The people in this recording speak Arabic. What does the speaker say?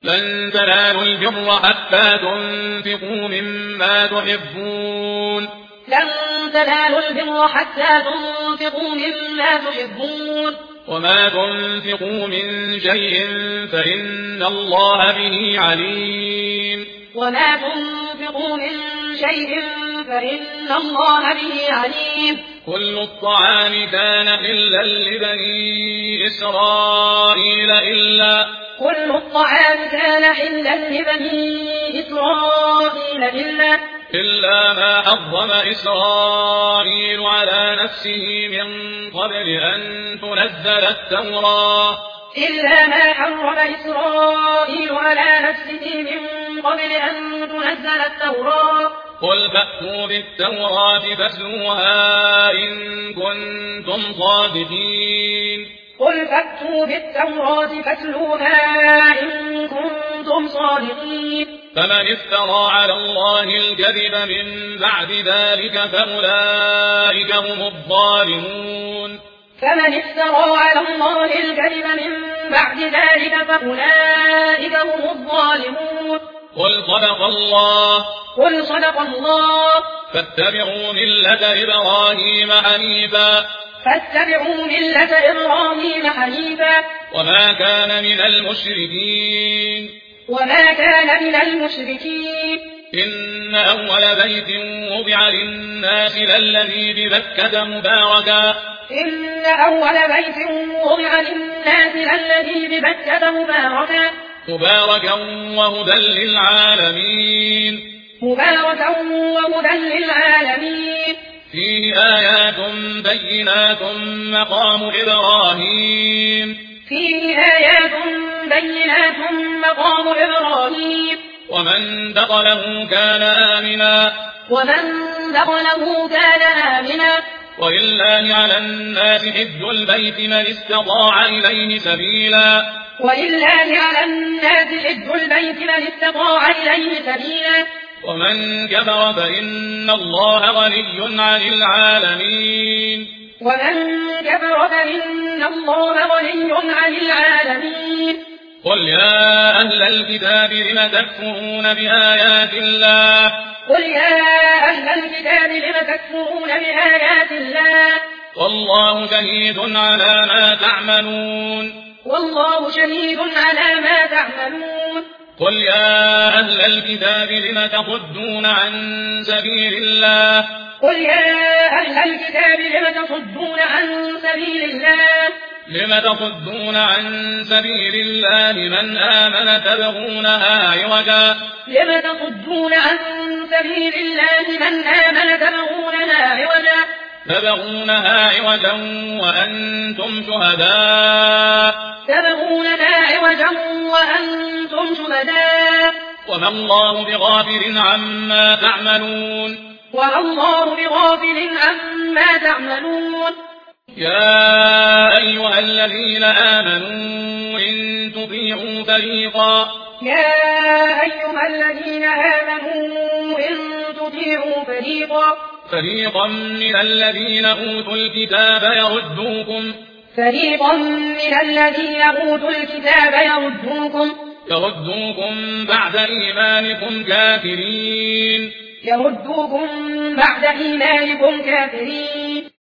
لن تنالوا البر حتى تنفقوا مما تحبون لن تنالوا البر حتى تنفقوا مما تحبون وما تنفقوا من شيء فإن الله به عليم وما تنفقوا من شيء فإن الله به عليم كل الطعام كان حلا لبني إسرائيل كل الطعام كان حلا لبني إسرائيل إلا ما حرم إسرائيل على نفسه من قبل أن تنزل التوراة إلا ما حرم إسرائيل على نفسه من قبل أن تنزل التوراة قل فأتوا بالتوراة فاتلوها إن كنتم صادقين قل فأتوا بالتوراة فاتلوها إن كنتم صادقين فمن افترى على الله الكذب من بعد ذلك فأولئك هم الظالمون فمن افترى على الله الكذب من بعد ذلك فأولئك هم الظالمون قل صدق الله فاتبعوا ملة إبراهيم حنيفا وما كان من المشركين إن أول بيت وضع للناس للذي ببكة مباركا وهدى للعالمين فيه آيات بينات مقام إبراهيم ومن دخله كان آمنا ولله على الناس حج البيت من استطاع إليه سبيلا ومن كفر فإن الله غني عن العالمين قل يا أهل الكتاب لم تكفرون بآيات الله والله شهيد على ما تعملون قل يا أهل الكتاب لم تصدون عن سبيل الله من آمن تبغونها عوجا وأنتم شهداء وما الله بغافل عما تعملون يا أيها الذين آمنوا إن تطيعوا فريقا من الذين أوتوا الكتاب يردوكم بعد إيمانكم كافرين